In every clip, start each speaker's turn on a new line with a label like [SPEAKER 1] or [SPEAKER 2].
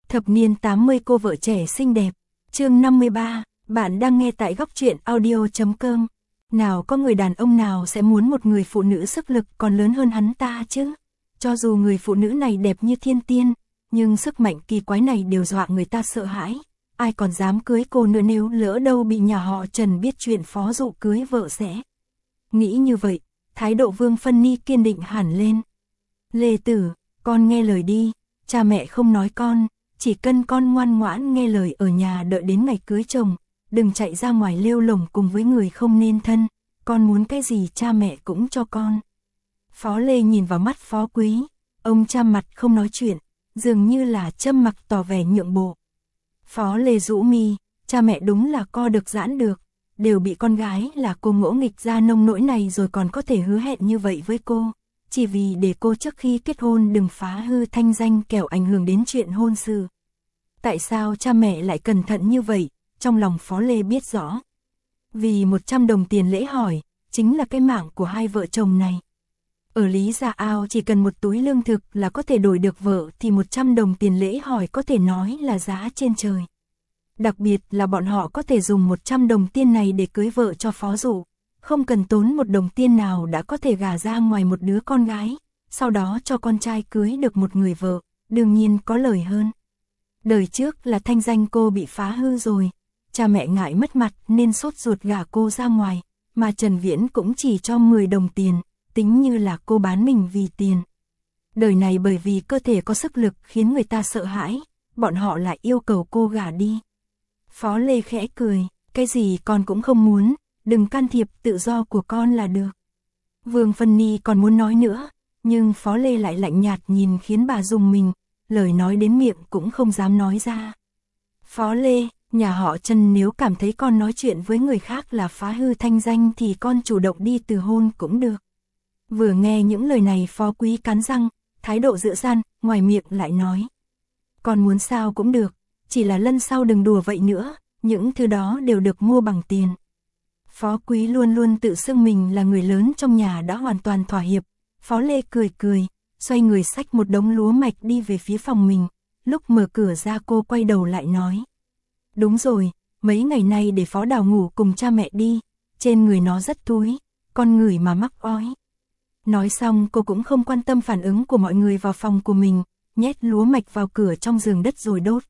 [SPEAKER 1] Thập niên 80 cô vợ trẻ xinh đẹp. Chương 53, bạn đang nghe tại góc truyện audio.com. Nào có người đàn ông nào sẽ muốn một người phụ nữ sức lực còn lớn hơn hắn ta chứ? Cho dù người phụ nữ này đẹp như thiên tiên, nhưng sức mạnh kỳ quái này đều dọa người ta sợ hãi. Ai còn dám cưới cô nữa nếu lỡ đâu bị nhà họ Trần biết chuyện Phó Dụ cưới vợ sẽ. Nghĩ như vậy, thái độ Vương Phân Ni kiên định hẳn lên. Lê Tử, con nghe lời đi, cha mẹ không nói con, chỉ cần con ngoan ngoãn nghe lời ở nhà đợi đến ngày cưới chồng, đừng chạy ra ngoài lêu lổng cùng với người không nên thân, con muốn cái gì cha mẹ cũng cho con. Phó Lê nhìn vào mắt Phó Quý, ông cha mặt không nói chuyện, dường như là châm mặc tỏ vẻ nhượng bộ. Phó Lê rũ mi, cha mẹ đúng là co được giãn được, đều bị con gái là cô ngỗ nghịch ra nông nỗi này rồi còn có thể hứa hẹn như vậy với cô, chỉ vì để cô trước khi kết hôn đừng phá hư thanh danh kẻo ảnh hưởng đến chuyện hôn sự. Tại sao cha mẹ lại cẩn thận như vậy, trong lòng Phó Lê biết rõ. Vì 100 đồng tiền lễ hỏi, chính là cái mạng của hai vợ chồng này. Ở Lý Gia Ao chỉ cần một túi lương thực là có thể đổi được vợ thì 100 đồng tiền lễ hỏi có thể nói là giá trên trời. Đặc biệt là bọn họ có thể dùng 100 đồng tiền này để cưới vợ cho Phó Dụ, không cần tốn một đồng tiền nào đã có thể gả ra ngoài một đứa con gái, sau đó cho con trai cưới được một người vợ, đương nhiên có lời hơn. Đời trước là thanh danh cô bị phá hư rồi, cha mẹ ngại mất mặt nên sốt ruột gả cô ra ngoài, mà Trần Viễn cũng chỉ cho 10 đồng tiền, tính như là cô bán mình vì tiền. Đời này bởi vì cơ thể có sức lực khiến người ta sợ hãi, bọn họ lại yêu cầu cô gả đi. Phó Lê khẽ cười, cái gì con cũng không muốn, đừng can thiệp, tự do của con là được. Vương Phân Ni còn muốn nói nữa, nhưng Phó Lê lại lạnh nhạt nhìn khiến bà rùng mình, lời nói đến miệng cũng không dám nói ra. Phó Lê, nhà họ Trần nếu cảm thấy con nói chuyện với người khác là phá hư thanh danh thì con chủ động đi từ hôn cũng được. Vừa nghe những lời này Phó Quý cắn răng, thái độ dựa dằn, ngoài miệng lại nói. Con muốn sao cũng được, chỉ là lần sau đừng đùa vậy nữa, những thứ đó đều được mua bằng tiền. Phó Quý luôn luôn tự xưng mình là người lớn trong nhà đã hoàn toàn thỏa hiệp. Phó Lê cười cười, xoay người xách một đống lúa mạch đi về phía phòng mình. Lúc mở cửa ra cô quay đầu lại nói. Đúng rồi, mấy ngày nay để Phó Đào ngủ cùng cha mẹ đi, trên người nó rất túi, con người mà mắc ói. Nói xong cô cũng không quan tâm phản ứng của mọi người vào phòng của mình, nhét lúa mạch vào cửa trong giường đất rồi đốt.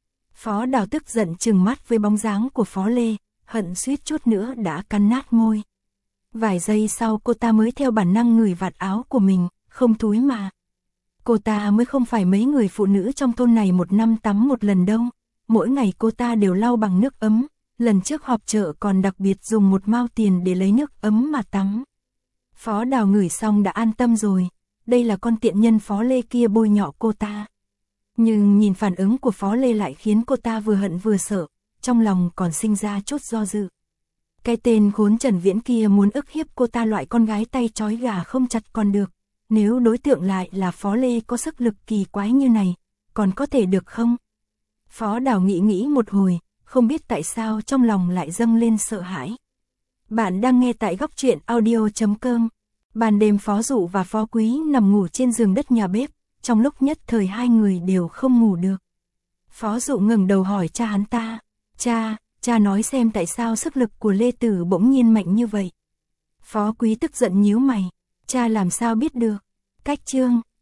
[SPEAKER 1] Phó Đào tức giận trừng mắt với bóng dáng của Phó Lê, hận suýt chút nữa đã cắn nát môi. Vài giây sau cô ta mới theo bản năng ngửi vạt áo của mình, không thúi mà. Cô ta mới không phải mấy người phụ nữ trong thôn này một năm tắm một lần đâu, mỗi ngày cô ta đều lau bằng nước ấm, lần trước họp chợ còn đặc biệt dùng một mao tiền để lấy nước ấm mà tắm. Phó Đào ngửi xong đã an tâm rồi, đây là con tiện nhân Phó Lê kia bôi nhọ cô ta. Nhưng nhìn phản ứng của Phó Lê lại khiến cô ta vừa hận vừa sợ, trong lòng còn sinh ra chút do dự. Cái tên khốn Trần Viễn kia muốn ức hiếp cô ta, loại con gái tay trói gà không chặt còn được, nếu đối tượng lại là Phó Lê có sức lực kỳ quái như này, còn có thể được không? Phó Đào nghĩ một hồi, không biết tại sao trong lòng lại dâng lên sợ hãi. Bạn đang nghe tại góc truyện audio.com. Ban đêm Phó Dụ và Phó Quý nằm ngủ trên giường đất nhà bếp, trong lúc nhất thời hai người đều không ngủ được. Phó Dụ ngẩng đầu hỏi cha hắn ta, cha nói xem tại sao sức lực của Lê Tử bỗng nhiên mạnh như vậy. Phó Quý tức giận nhíu mày, cha làm sao biết được, cách chương.